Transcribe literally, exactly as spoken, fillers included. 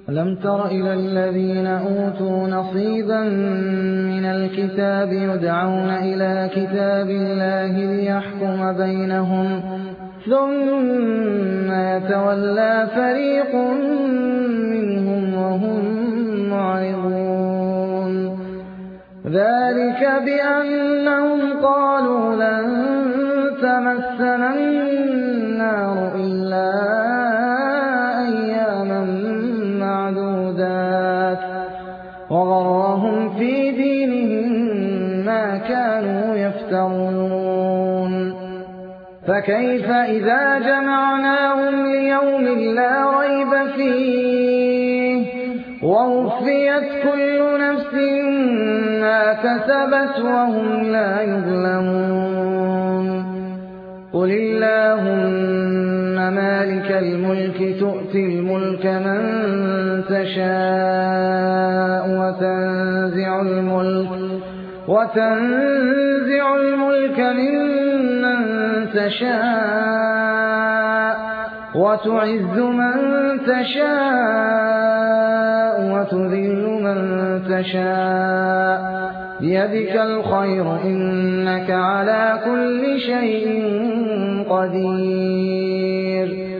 ألم تر إلى الذين أوتوا نصيبا من الكتاب يدعون إلى كتاب الله ليحكم بينهم ثم يتولى فريق منهم وهم معرضون ذلك بأنهم قالوا لن تمسنا النار إلا أياما معدودات وغرهم في دينهم ما كانوا يفترون فكيف إذا جمعناهم ليوم لا ريب فيه ووفيت كل نفس ما كسبت وهم لا يظلمون قل اللهم مالك الملك تؤتي الملك من تشاء وتنزع الملك وتنزع الملك ممن تشاء وتعز من تشاء وتذل من تشاء بيدك الخير إنك على كل شيء قدير